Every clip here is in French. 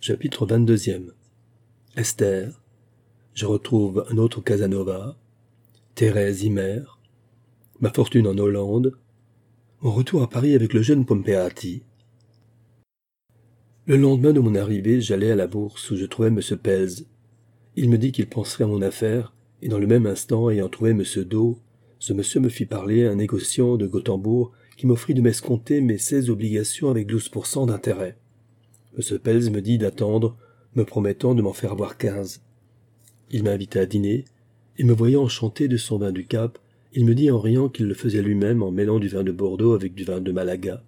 Chapitre 22e. Esther. Je retrouve un autre Casanova. Thérèse Imer. Ma fortune en Hollande. Mon retour à Paris avec le jeune Pompeati. Le lendemain de mon arrivée, j'allai à la bourse où je trouvai M. Pelz. Il me dit qu'il penserait à mon affaire, et dans le même instant, ayant trouvé M. Dau, ce monsieur me fit parler à un négociant de Gottembourg qui m'offrit de m'escompter mes 16 obligations avec 12% d'intérêt. M. Pelz me dit d'attendre, me promettant de m'en faire avoir 15. Il m'invita à dîner, et me voyant enchanté de son vin du Cap, il me dit en riant qu'il le faisait lui-même en mêlant du vin de Bordeaux avec du vin de Malaga.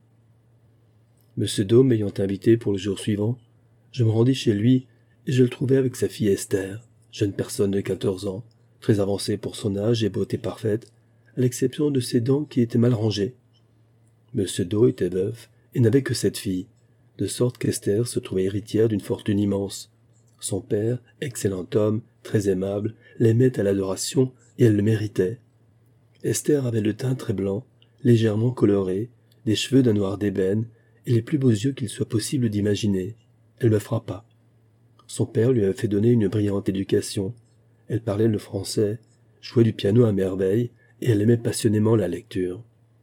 M. Dau m'ayant invité pour le jour suivant, je me rendis chez lui, et je le trouvai avec sa fille Esther, jeune personne de 14 ans, très avancée pour son âge et beauté parfaite, à l'exception de ses dents qui étaient mal rangées. M. Dau était veuf et n'avait que 7 filles, de sorte qu'Esther se trouvait héritière d'une fortune immense. Son père, excellent homme, très aimable, l'aimait à l'adoration et elle le méritait. Esther avait le teint très blanc, légèrement coloré, des cheveux d'un noir d'ébène et les plus beaux yeux qu'il soit possible d'imaginer. Elle me frappa. Son père lui avait fait donner une brillante éducation. Elle parlait le français, jouait du piano à merveille et elle aimait passionnément la lecture.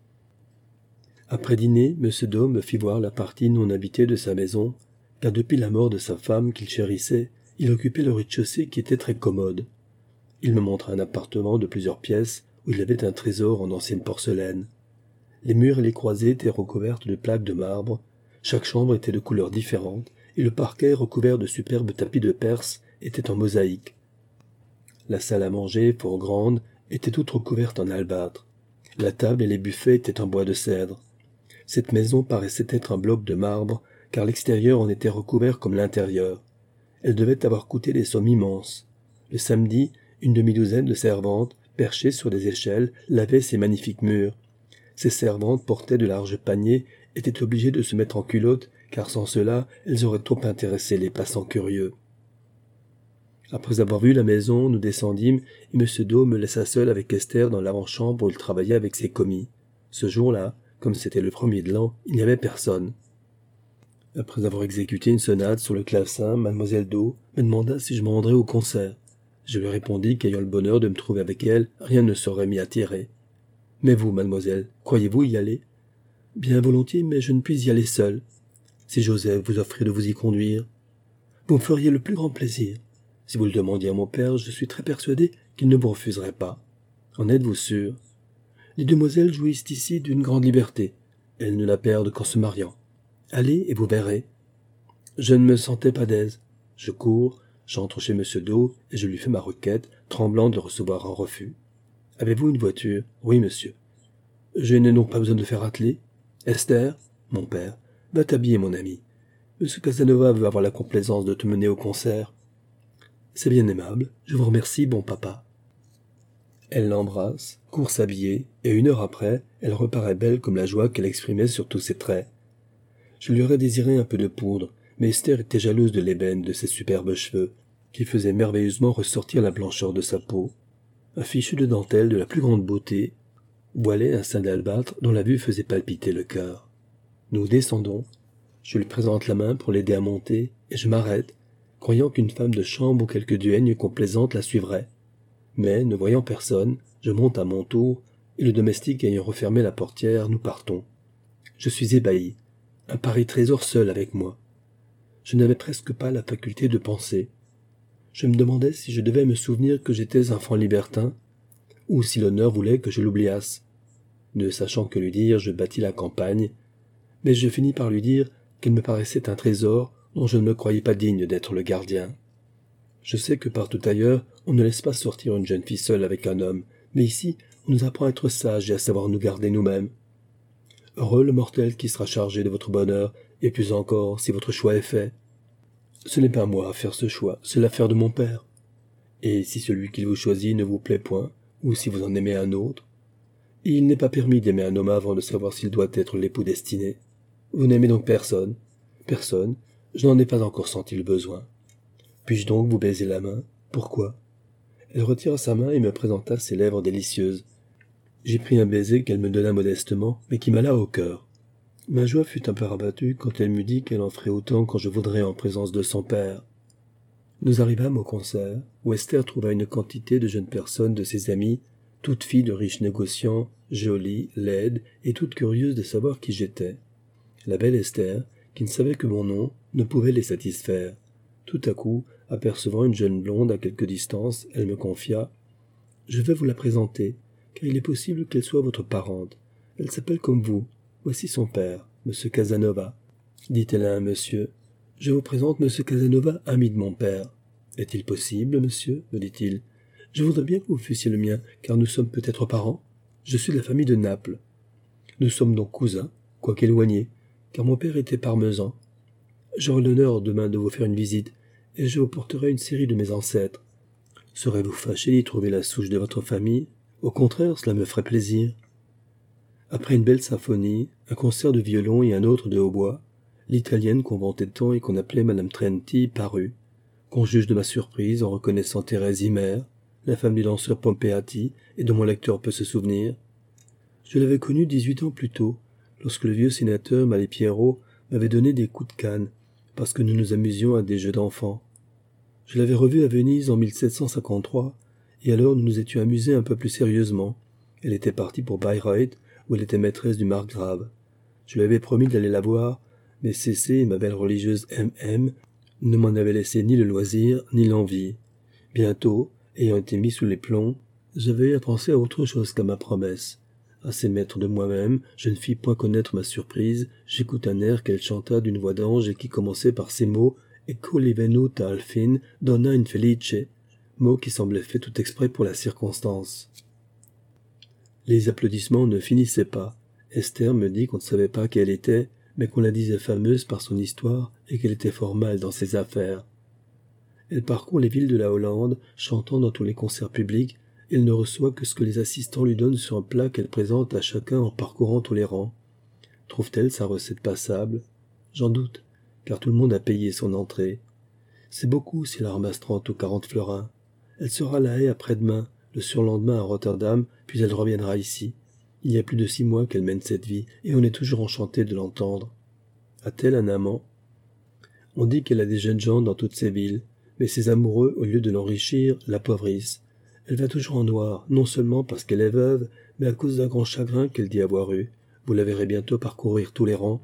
Après dîner, M. Dau me fit voir la partie non habitée de sa maison, car depuis la mort de sa femme qu'il chérissait, il occupait le rez-de-chaussée qui était très commode. Il me montra un appartement de plusieurs pièces où il avait un trésor en ancienne porcelaine. Les murs et les croisées étaient recouvertes de plaques de marbre, chaque chambre était de couleurs différentes, et le parquet recouvert de superbes tapis de Perse était en mosaïque. La salle à manger, fort grande, était toute recouverte en albâtre. La table et les buffets étaient en bois de cèdre. Cette maison paraissait être un bloc de marbre, car l'extérieur en était recouvert comme l'intérieur. Elle devait avoir coûté des sommes immenses. Le samedi, une demi-douzaine de servantes, perchées sur des échelles, lavaient ces magnifiques murs. Ces servantes portaient de larges paniers, étaient obligées de se mettre en culotte, car sans cela, elles auraient trop intéressé les passants curieux. Après avoir vu la maison, nous descendîmes, et M. Dau me laissa seul avec Esther dans l'avant-chambre où il travaillait avec ses commis. Ce jour-là, comme c'était le premier de l'an, il n'y avait personne. Après avoir exécuté une sonate sur le clavecin, Mlle Dau me demanda si je me rendrais au concert. Je lui répondis qu'ayant le bonheur de me trouver avec elle, rien ne saurait m'y attirer. « Mais vous, mademoiselle, croyez-vous y aller ?»« Bien volontiers, mais je ne puis y aller seule. Si Joseph vous offrait de vous y conduire, vous me feriez le plus grand plaisir. Si vous le demandiez à mon père, je suis très persuadé qu'il ne vous refuserait pas. En êtes-vous sûr ? Les demoiselles jouissent ici d'une grande liberté. Elles ne la perdent qu'en se mariant. Allez et vous verrez. » Je ne me sentais pas d'aise. Je cours, j'entre chez M. Dau et je lui fais ma requête, tremblant de recevoir un refus. « Avez-vous une voiture ? » ?»« Oui, monsieur. »« Je n'ai donc pas besoin de faire atteler ? » ?»« Esther, mon père, va t'habiller, mon ami. M. Casanova veut avoir la complaisance de te mener au concert. »« C'est bien aimable. Je vous remercie, bon papa. » Elle l'embrasse, court s'habiller, et 1 heure après, elle reparaît belle comme la joie qu'elle exprimait sur tous ses traits. Je lui aurais désiré un peu de poudre, mais Esther était jalouse de l'ébène de ses superbes cheveux, qui faisaient merveilleusement ressortir la blancheur de sa peau. Un fichu de dentelle de la plus grande beauté voilait un sein d'albâtre dont la vue faisait palpiter le cœur. Nous descendons. Je lui présente la main pour l'aider à monter, et je m'arrête, croyant qu'une femme de chambre ou quelque duègne complaisante la suivrait. Mais, ne voyant personne, je monte à mon tour, et le domestique ayant refermé la portière, nous partons. Je suis ébahi. Un pareil trésor seul avec moi. Je n'avais presque pas la faculté de penser. Je me demandais si je devais me souvenir que j'étais un franc libertin, ou si l'honneur voulait que je l'oubliasse. Ne sachant que lui dire, je battis la campagne, mais je finis par lui dire qu'elle me paraissait un trésor dont je ne me croyais pas digne d'être le gardien. Je sais que partout ailleurs, on ne laisse pas sortir une jeune fille seule avec un homme, mais ici, on nous apprend à être sages et à savoir nous garder nous-mêmes. Heureux le mortel qui sera chargé de votre bonheur, et plus encore si votre choix est fait. Ce n'est pas moi à faire ce choix, c'est l'affaire de mon père. Et si celui qu'il vous choisit ne vous plaît point, ou si vous en aimez un autre, il n'est pas permis d'aimer un homme avant de savoir s'il doit être l'époux destiné. Vous n'aimez donc personne ? Personne, je n'en ai pas encore senti le besoin. Puis-je donc vous baiser la main ? Pourquoi ? Elle retira sa main et me présenta ses lèvres délicieuses. J'y pris un baiser qu'elle me donna modestement, mais qui m'alla au cœur. Ma joie fut un peu rabattue quand elle m'eut dit qu'elle en ferait autant quand je voudrais en présence de son père. Nous arrivâmes au concert, où Esther trouva une quantité de jeunes personnes de ses amies, toutes filles de riches négociants, jolies, laides et toutes curieuses de savoir qui j'étais. La belle Esther, qui ne savait que mon nom, ne pouvait les satisfaire. Tout à coup, apercevant une jeune blonde à quelque distance, elle me confia « Je vais vous la présenter, car il est possible qu'elle soit votre parente. Elle s'appelle comme vous. Voici son père, M. Casanova. » dit-elle à un monsieur. « Je vous présente M. Casanova, ami de mon père. »« Est-il possible, monsieur ?» me dit-il. « Je voudrais bien que vous fussiez le mien, car nous sommes peut-être parents. Je suis de la famille de Naples. Nous sommes donc cousins, quoique éloignés, car mon père était parmesan. J'aurai l'honneur demain de vous faire une visite, et je vous porterai une série de mes ancêtres. Serez-vous fâché d'y trouver la souche de votre famille? Au contraire, cela me ferait plaisir. » Après une belle symphonie, un concert de violon et un autre de hautbois, l'italienne qu'on vantait tant et qu'on appelait Madame Trenti parut. Qu'on juge de ma surprise en reconnaissant Thérèse Imer, la femme du danseur Pompeati, et dont mon lecteur peut se souvenir. Je l'avais connue 18 ans plus tôt, lorsque le vieux sénateur Malipiero m'avait donné des coups de canne, parce que nous nous amusions à des jeux d'enfants. Je l'avais revue à Venise en 1753, et alors nous nous étions amusés un peu plus sérieusement. Elle était partie pour Bayreuth, où elle était maîtresse du margrave. Je lui avais promis d'aller la voir, mais Cécé et ma belle religieuse M.M. ne m'en avaient laissé ni le loisir, ni l'envie. Bientôt, ayant été mis sous les plombs, j'avais à penser à autre chose qu'à ma promesse. Assez maître de moi-même, je ne fis point connaître ma surprise, j'écoute un air qu'elle chanta d'une voix d'ange et qui commençait par ces mots « Ecco li venuta al fin, donna infelice », mots qui semblaient faits tout exprès pour la circonstance. Les applaudissements ne finissaient pas. Esther me dit qu'on ne savait pas qui elle était, mais qu'on la disait fameuse par son histoire et qu'elle était fort mal dans ses affaires. Elle parcourt les villes de la Hollande, chantant dans tous les concerts publics, et elle ne reçoit que ce que les assistants lui donnent sur un plat qu'elle présente à chacun en parcourant tous les rangs. Trouve-t-elle sa recette passable? J'en doute, car tout le monde a payé son entrée. C'est beaucoup si elle ramasse 30 ou 40 florins. Elle sera à La Haye après-demain, le surlendemain à Rotterdam, puis elle reviendra ici. Il y a plus de 6 mois qu'elle mène cette vie, et on est toujours enchanté de l'entendre. A-t-elle un amant? On dit qu'elle a des jeunes gens dans toutes ces villes, mais ses amoureux, au lieu de l'enrichir, l'appauvrissent. Elle va toujours en noir, non seulement parce qu'elle est veuve, mais à cause d'un grand chagrin qu'elle dit avoir eu. Vous la verrez bientôt parcourir tous les rangs.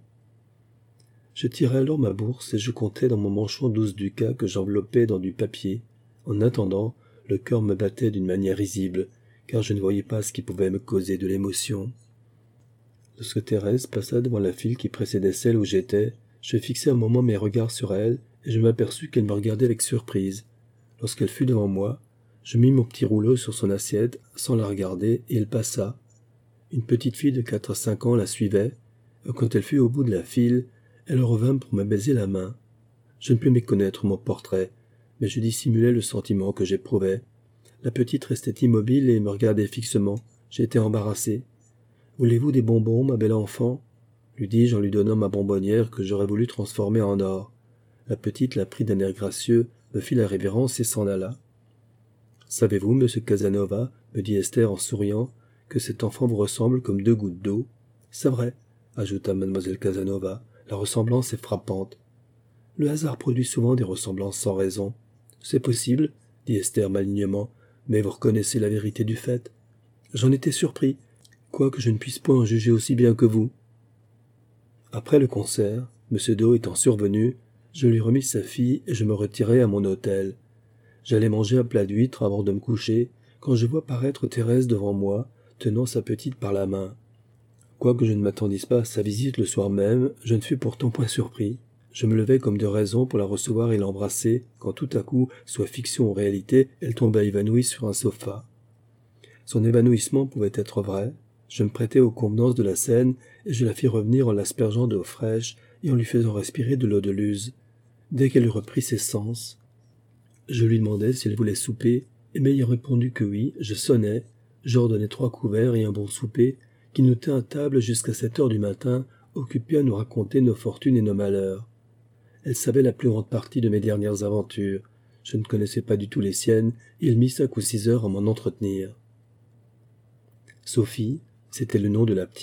Je tirai alors ma bourse et je comptai dans mon manchon 12 ducats que j'enveloppais dans du papier. En attendant, le cœur me battait d'une manière risible, car je ne voyais pas ce qui pouvait me causer de l'émotion. Lorsque Thérèse passa devant la file qui précédait celle où j'étais, je fixai un moment mes regards sur elle, et je m'aperçus qu'elle me regardait avec surprise. Lorsqu'elle fut devant moi, je mis mon petit rouleau sur son assiette, sans la regarder, et elle passa. Une petite fille de 4 à 5 ans la suivait, et quand elle fut au bout de la file, elle revint pour me baiser la main. Je ne pus méconnaître mon portrait, mais je dissimulai le sentiment que j'éprouvais. La petite restait immobile et me regardait fixement. J'étais embarrassé. « Voulez-vous des bonbons, ma belle enfant ?» lui dis-je en lui donnant ma bonbonnière que j'aurais voulu transformer en or. La petite la prit d'un air gracieux, me fit la révérence et s'en alla. « Savez-vous, monsieur Casanova, me dit Esther en souriant, que cet enfant vous ressemble comme 2 gouttes d'eau. »« C'est vrai, » ajouta mademoiselle Casanova, « la ressemblance est frappante. » Le hasard produit souvent des ressemblances sans raison. « C'est possible, » dit Esther malignement, « mais vous reconnaissez la vérité du fait. J'en étais surpris, quoique je ne puisse point en juger aussi bien que vous. » Après le concert, M. Do étant survenu, je lui remis sa fille et je me retirai à mon hôtel. J'allais manger un plat d'huîtres avant de me coucher, quand je vois paraître Thérèse devant moi, tenant sa petite par la main. Quoique je ne m'attendisse pas à sa visite le soir même, je ne fus pourtant point surpris. Je me levai comme de raison pour la recevoir et l'embrasser, quand tout à coup, soit fiction ou réalité, elle tomba évanouie sur un sofa. Son évanouissement pouvait être vrai. Je me prêtai aux convenances de la scène, et je la fis revenir en l'aspergeant d'eau fraîche et en lui faisant respirer de l'eau de luz. Dès qu'elle eut repris ses sens, je lui demandai si elle voulait souper, et m'ayant répondu que oui, je sonnai, j'ordonnai 3 couverts et un bon souper, qui nous tint à table jusqu'à 7 heures du matin, occupés à nous raconter nos fortunes et nos malheurs. Elle savait la plus grande partie de mes dernières aventures. Je ne connaissais pas du tout les siennes, et il mit 5 ou 6 heures à m'en entretenir. Sophie, c'était le nom de la petite,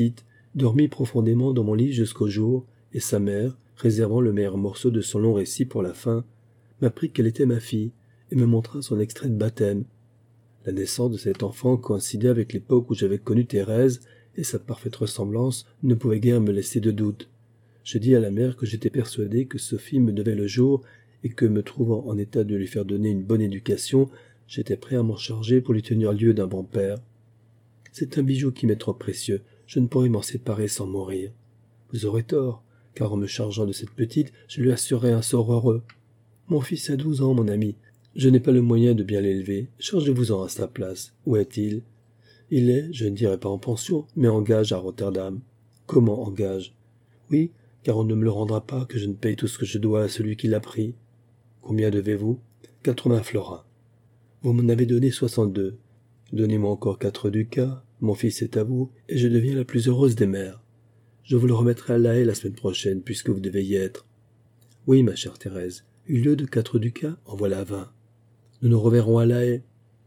dormit profondément dans mon lit jusqu'au jour, et sa mère, réservant le meilleur morceau de son long récit pour la fin, m'apprit qu'elle était ma fille, et me montra son extrait de baptême. La naissance de cet enfant coïncidait avec l'époque où j'avais connu Thérèse, et sa parfaite ressemblance ne pouvait guère me laisser de doute. Je dis à la mère que j'étais persuadé que Sophie me devait le jour, et que, me trouvant en état de lui faire donner une bonne éducation, j'étais prêt à m'en charger pour lui tenir lieu d'un bon père. C'est un bijou qui m'est trop précieux, je ne pourrais m'en séparer sans mourir. Vous aurez tort, car en me chargeant de cette petite, je lui assurerai un sort heureux. Mon fils a 12 ans, mon ami. Je n'ai pas le moyen de bien l'élever. Chargez-vous-en à sa place. Où est-il? Il est, je ne dirais pas en pension, mais en gage à Rotterdam. Comment en gage? Oui, car on ne me le rendra pas que je ne paye tout ce que je dois à celui qui l'a pris. Combien devez-vous? 80 florins. Vous m'en avez donné 62. Donnez-moi encore 4 ducats, mon fils est à vous, et je deviens la plus heureuse des mères. Je vous le remettrai à La Haye la semaine prochaine, puisque vous devez y être. Oui, ma chère Thérèse, au lieu de 4 ducats, en voilà 20. Nous nous reverrons à La Haye.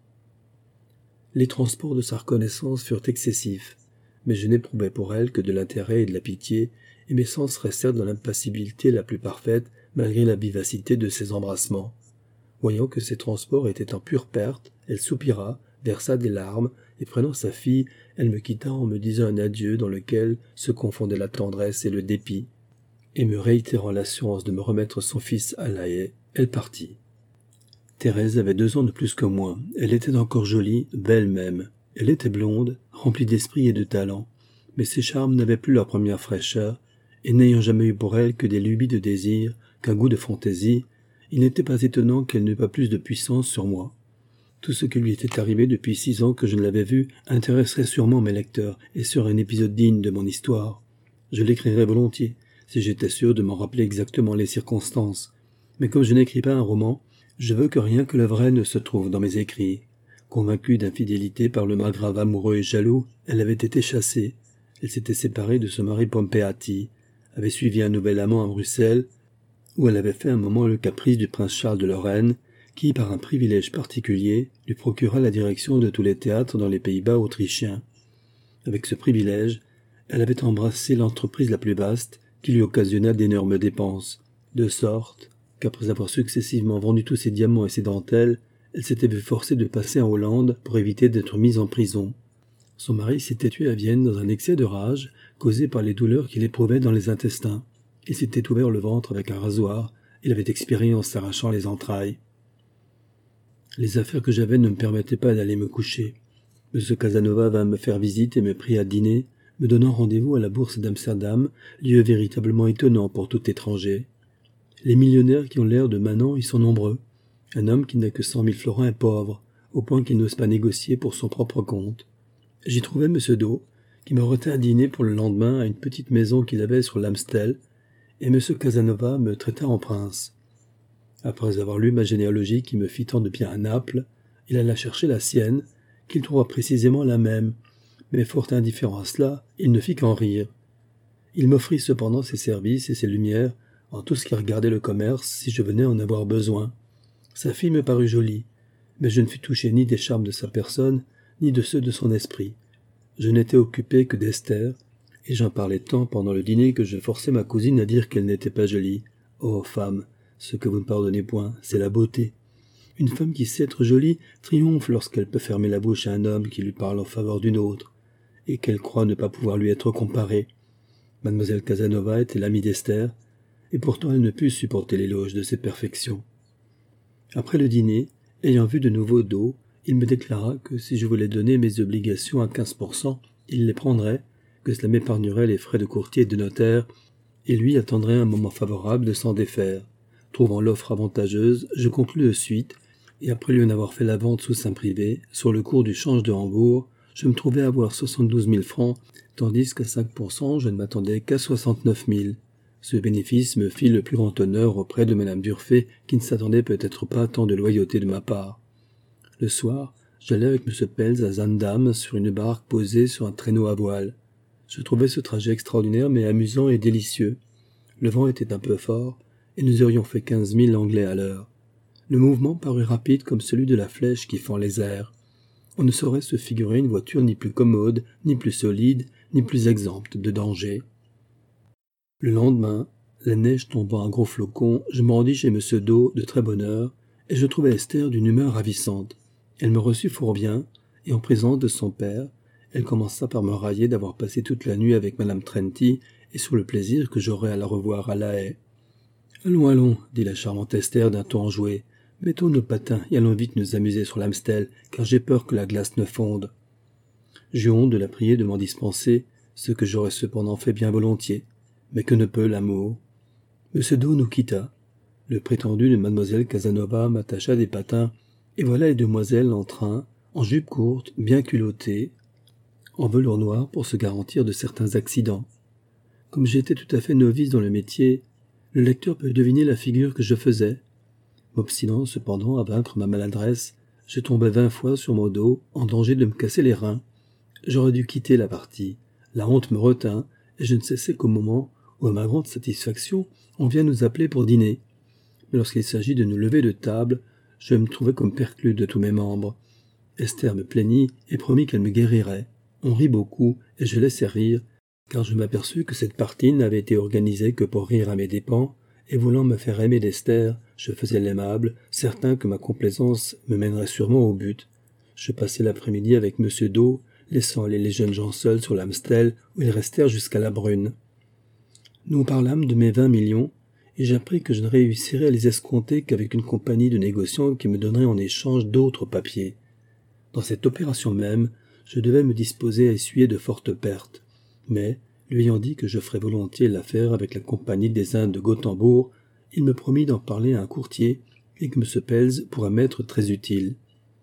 Les transports de sa reconnaissance furent excessifs, mais je n'éprouvais pour elle que de l'intérêt et de la pitié, et mes sens restèrent dans l'impassibilité la plus parfaite, malgré la vivacité de ses embrassements. Voyant que ces transports étaient en pure perte, elle soupira, versa des larmes, et prenant sa fille, elle me quitta en me disant un adieu dans lequel se confondaient la tendresse et le dépit. Et me réitérant l'assurance de me remettre son fils à La Haye, elle partit. Thérèse avait 2 ans de plus que moi. Elle était encore jolie, belle même. Elle était blonde, remplie d'esprit et de talent, mais ses charmes n'avaient plus leur première fraîcheur, et n'ayant jamais eu pour elle que des lubies de désir, qu'un goût de fantaisie, il n'était pas étonnant qu'elle n'eût pas plus de puissance sur moi. Tout ce qui lui était arrivé depuis 6 ans que je ne l'avais vue intéresserait sûrement mes lecteurs et serait un épisode digne de mon histoire. Je l'écrirais volontiers, si j'étais sûr de m'en rappeler exactement les circonstances. Mais comme je n'écris pas un roman, je veux que rien que le vrai ne se trouve dans mes écrits. Convaincue d'infidélité par le margrave amoureux et jaloux, elle avait été chassée. Elle s'était séparée de son mari Pompeati, avait suivi un nouvel amant à Bruxelles, où elle avait fait un moment le caprice du prince Charles de Lorraine, qui, par un privilège particulier, lui procura la direction de tous les théâtres dans les Pays-Bas autrichiens. Avec ce privilège, elle avait embrassé l'entreprise la plus vaste, qui lui occasionna d'énormes dépenses, de sorte qu'après avoir successivement vendu tous ses diamants et ses dentelles, elle s'était vue forcée de passer en Hollande pour éviter d'être mise en prison. Son mari s'était tué à Vienne dans un excès de rage, causé par les douleurs qu'il éprouvait dans les intestins. Il s'était ouvert le ventre avec un rasoir, il avait expiré en s'arrachant les entrailles. Les affaires que j'avais ne me permettaient pas d'aller me coucher. M. Casanova vint me faire visite et me prit à dîner, me donnant rendez-vous à la bourse d'Amsterdam, lieu véritablement étonnant pour tout étranger. Les millionnaires qui ont l'air de manants y sont nombreux. Un homme qui n'a que 100 000 florins est pauvre, au point qu'il n'ose pas négocier pour son propre compte. J'y trouvai M. Do, qui me retint à dîner pour le lendemain à une petite maison qu'il avait sur l'Amstel, et M. Casanova me traita en prince. Après avoir lu ma généalogie qui me fit tant de bien à Naples, il alla chercher la sienne, qu'il trouva précisément la même, mais fort indifférent à cela, il ne fit qu'en rire. Il m'offrit cependant ses services et ses lumières, en tout ce qui regardait le commerce, si je venais en avoir besoin. Sa fille me parut jolie, mais je ne fus touché ni des charmes de sa personne, ni de ceux de son esprit. Je n'étais occupé que d'Esther, et j'en parlais tant pendant le dîner que je forçai ma cousine à dire qu'elle n'était pas jolie. Oh, femme, ce que vous ne pardonnez point, c'est la beauté. Une femme qui sait être jolie triomphe lorsqu'elle peut fermer la bouche à un homme qui lui parle en faveur d'une autre, et qu'elle croit ne pas pouvoir lui être comparée. Mademoiselle Casanova était l'amie d'Esther, et pourtant elle ne put supporter l'éloge de ses perfections. Après le dîner, ayant vu de nouveau Do, il me déclara que si je voulais donner mes obligations à 15%, il les prendrait, que cela m'épargnerait les frais de courtier et de notaire, et lui attendrait un moment favorable de s'en défaire. Trouvant l'offre avantageuse, je conclus de suite, et après lui en avoir fait la vente sous sein privé, sur le cours du change de Hambourg, je me trouvais avoir 72 000 francs, tandis qu'à 5%, je ne m'attendais qu'à 69 000. Ce bénéfice me fit le plus grand honneur auprès de Madame Durfé, qui ne s'attendait peut-être pas à tant de loyauté de ma part. Le soir, j'allai avec M. Pelz à Zaandam sur une barque posée sur un traîneau à voile. Je trouvais ce trajet extraordinaire mais amusant et délicieux. Le vent était un peu fort, et nous aurions fait 15 000 anglais à l'heure. Le mouvement parut rapide comme celui de la flèche qui fend les airs. On ne saurait se figurer une voiture ni plus commode, ni plus solide, ni plus exempte de danger. Le lendemain, la neige tombant à gros flocons, je me rendis chez M. Do de très bonne heure, et je trouvai Esther d'une humeur ravissante. Elle me reçut fort bien, et en présence de son père, elle commença par me railler d'avoir passé toute la nuit avec Madame Trenty et sur le plaisir que j'aurais à la revoir à La Haye. « Allons, allons, dit la charmante Esther d'un ton enjoué. Mettons nos patins et allons vite nous amuser sur l'Amstel, car j'ai peur que la glace ne fonde. » J'eus honte de la prier de m'en dispenser, ce que j'aurais cependant fait bien volontiers. Mais que ne peut l'amour? M. Do nous quitta. Le prétendu de Mademoiselle Casanova m'attacha des patins, et voilà les demoiselles en train, en jupe courte, bien culottées, en velours noir pour se garantir de certains accidents. Comme j'étais tout à fait novice dans le métier, le lecteur peut deviner la figure que je faisais. M'obstinant cependant à vaincre ma maladresse, je tombai 20 fois sur mon dos, en danger de me casser les reins. J'aurais dû quitter la partie. La honte me retint, et je ne cessais qu'au moment où, à ma grande satisfaction, on vient nous appeler pour dîner. Mais lorsqu'il s'agit de nous lever de table, je me trouvais comme perclus de tous mes membres. Esther me plaignit et promit qu'elle me guérirait. On rit beaucoup, et je laissai rire, car je m'aperçus que cette partie n'avait été organisée que pour rire à mes dépens, et voulant me faire aimer d'Esther, je faisais l'aimable, certain que ma complaisance me mènerait sûrement au but. Je passai l'après-midi avec M. Do, laissant aller les jeunes gens seuls sur l'Amstel, où ils restèrent jusqu'à la brune. Nous parlâmes de mes 20 millions, et j'appris que je ne réussirais à les escompter qu'avec une compagnie de négociants qui me donnerait en échange d'autres papiers. Dans cette opération même, je devais me disposer à essuyer de fortes pertes, mais, lui ayant dit que je ferais volontiers l'affaire avec la compagnie des Indes de Gottembourg, il me promit d'en parler à un courtier et que M. Pelz pourrait m'être très utile.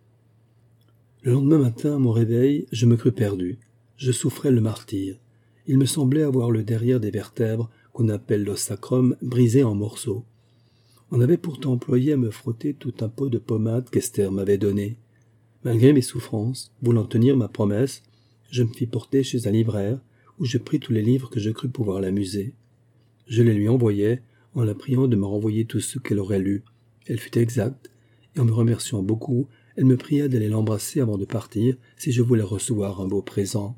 Le lendemain matin, à mon réveil, je me crus perdu. Je souffrais le martyre. Il me semblait avoir le derrière des vertèbres, qu'on appelle l'os sacrum, brisé en morceaux. On avait pourtant employé à me frotter tout un pot de pommade qu'Esther m'avait donné. Malgré mes souffrances, voulant tenir ma promesse, je me fis porter chez un libraire, où je pris tous les livres que je crus pouvoir l'amuser. Je les lui envoyai, en la priant de me renvoyer tous ceux qu'elle aurait lus. Elle fut exacte, et en me remerciant beaucoup, elle me pria d'aller l'embrasser avant de partir, si je voulais recevoir un beau présent.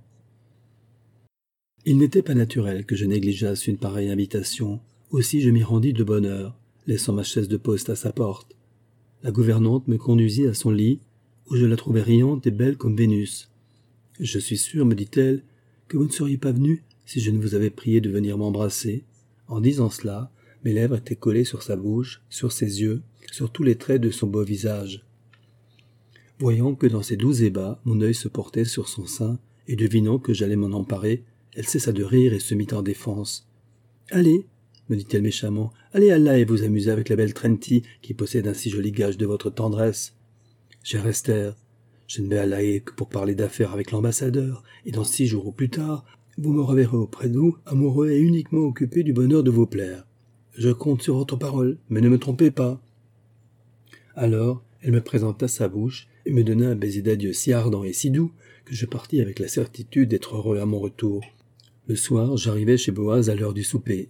Il n'était pas naturel que je négligeasse une pareille invitation, aussi je m'y rendis de bonne heure, laissant ma chaise de poste à sa porte. La gouvernante me conduisit à son lit, où je la trouvai riante et belle comme Vénus. « Je suis sûre, me dit-elle, que vous ne seriez pas venu si je ne vous avais prié de venir m'embrasser. » En disant cela, mes lèvres étaient collées sur sa bouche, sur ses yeux, sur tous les traits de son beau visage. Voyant que dans ses doux ébats, mon œil se portait sur son sein, et devinant que j'allais m'en emparer, elle cessa de rire et se mit en défense. « Allez, me dit-elle méchamment, allez à là et vous amuser avec la belle Trenty, qui possède un si joli gage de votre tendresse. Chère Esther, je ne vais à La Haye que pour parler d'affaires avec l'ambassadeur, et dans 6 jours ou plus tard, vous me reverrez auprès de vous, amoureux et uniquement occupé du bonheur de vous plaire. Je compte sur votre parole, mais ne me trompez pas. » Alors, elle me présenta sa bouche et me donna un baiser d'adieu si ardent et si doux que je partis avec la certitude d'être heureux à mon retour. Le soir, j'arrivai chez Boaz à l'heure du souper.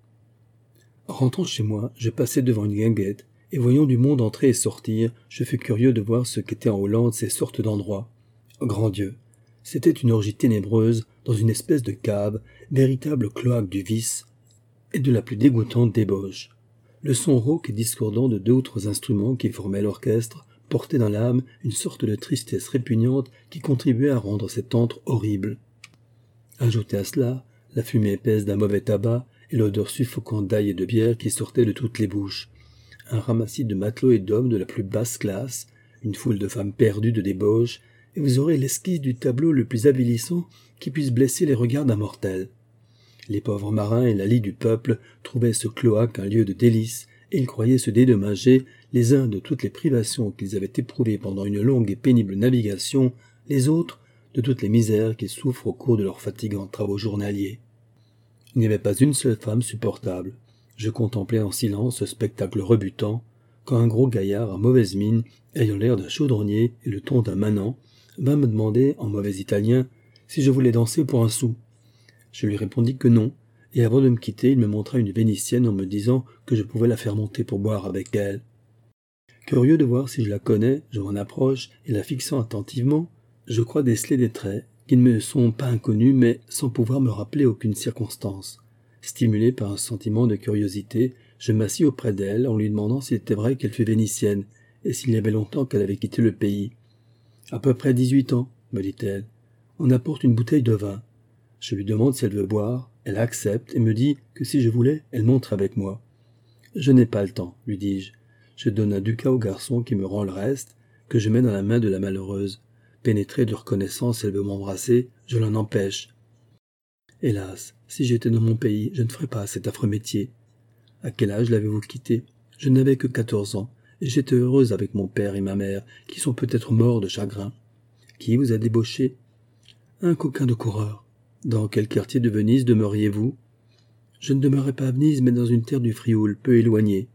En rentrant chez moi, je passai devant une guinguette, et voyant du monde entrer et sortir, je fus curieux de voir ce qu'étaient en Hollande ces sortes d'endroits. Grand Dieu! C'était une orgie ténébreuse, dans une espèce de cave, véritable cloaque du vice, et de la plus dégoûtante débauche. Le son rauque et discordant de 2 ou 3 instruments qui formaient l'orchestre portait dans l'âme une sorte de tristesse répugnante qui contribuait à rendre cet antre horrible. Ajoutez à cela la fumée épaisse d'un mauvais tabac et l'odeur suffocante d'ail et de bière qui sortait de toutes les bouches. Un ramassis de matelots et d'hommes de la plus basse classe, une foule de femmes perdues de débauche, et vous aurez l'esquisse du tableau le plus avilissant qui puisse blesser les regards d'un mortel. Les pauvres marins et la lie du peuple trouvaient ce cloaque un lieu de délices, et ils croyaient se dédommager, les uns de toutes les privations qu'ils avaient éprouvées pendant une longue et pénible navigation, les autres de toutes les misères qu'ils souffrent au cours de leurs fatigants travaux journaliers. Il n'y avait pas une seule femme supportable. Je contemplais en silence ce spectacle rebutant, quand un gros gaillard à mauvaise mine, ayant l'air d'un chaudronnier et le ton d'un manant, vint me demander, en mauvais italien, si je voulais danser pour un sou. Je lui répondis que non, et avant de me quitter, il me montra une Vénitienne en me disant que je pouvais la faire monter pour boire avec elle. Curieux de voir si je la connais, je m'en approche, et la fixant attentivement, je crois déceler des traits qui ne me sont pas inconnus, mais sans pouvoir me rappeler aucune circonstance. Stimulé par un sentiment de curiosité, je m'assis auprès d'elle en lui demandant s'il était vrai qu'elle fût vénitienne, et s'il y avait longtemps qu'elle avait quitté le pays. « À peu près 18 ans, me dit-elle. On apporte une bouteille de vin. Je lui demande si elle veut boire, elle accepte et me dit que si je voulais, elle montre avec moi. Je n'ai pas le temps, lui dis-je. Je donne un ducat au garçon qui me rend le reste, que je mets dans la main de la malheureuse. Pénétrée de reconnaissance, elle veut m'embrasser, je l'en empêche. Hélas, si j'étais dans mon pays, je ne ferais pas cet affreux métier. À quel âge l'avez-vous quitté? Je n'avais que 14 ans, et j'étais heureuse avec mon père et ma mère, qui sont peut-être morts de chagrin. Qui vous a débauché? Un coquin de coureur. Dans quel quartier de Venise demeuriez-vous? Je ne demeurais pas à Venise, mais dans une terre du Frioul, peu éloignée.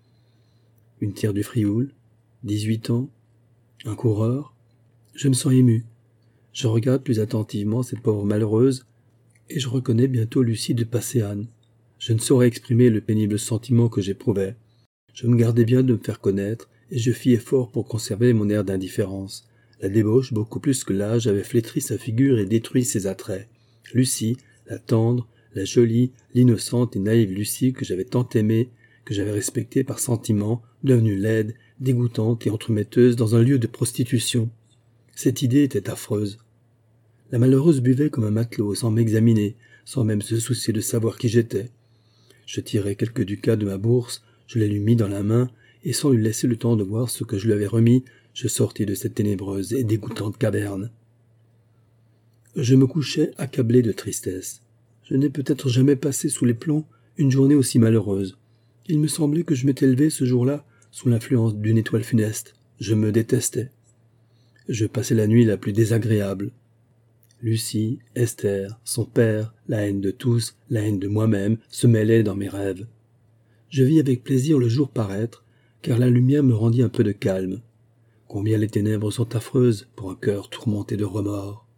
Une terre du Frioul? 18 ans? Un coureur? Je me sens ému. Je regarde plus attentivement cette pauvre malheureuse, et je reconnais bientôt Lucie de Passéane. Je ne saurais exprimer le pénible sentiment que j'éprouvais. Je me gardais bien de me faire connaître, et je fis effort pour conserver mon air d'indifférence. La débauche, beaucoup plus que l'âge, avait flétri sa figure et détruit ses attraits. Lucie, la tendre, la jolie, l'innocente et naïve Lucie que j'avais tant aimée, que j'avais respectée par sentiment, devenue laide, dégoûtante et entremetteuse dans un lieu de prostitution. Cette idée était affreuse. La malheureuse buvait comme un matelot, sans m'examiner, sans même se soucier de savoir qui j'étais. Je tirai quelques ducats de ma bourse, je les lui mis dans la main, et sans lui laisser le temps de voir ce que je lui avais remis, je sortis de cette ténébreuse et dégoûtante caverne. Je me couchais accablé de tristesse. Je n'ai peut-être jamais passé sous les plombs une journée aussi malheureuse. Il me semblait que je m'étais levé ce jour-là sous l'influence d'une étoile funeste. Je me détestais. Je passais la nuit la plus désagréable. Lucie, Esther, son père, la haine de tous, la haine de moi-même, se mêlaient dans mes rêves. Je vis avec plaisir le jour paraître, car la lumière me rendit un peu de calme. Combien les ténèbres sont affreuses pour un cœur tourmenté de remords.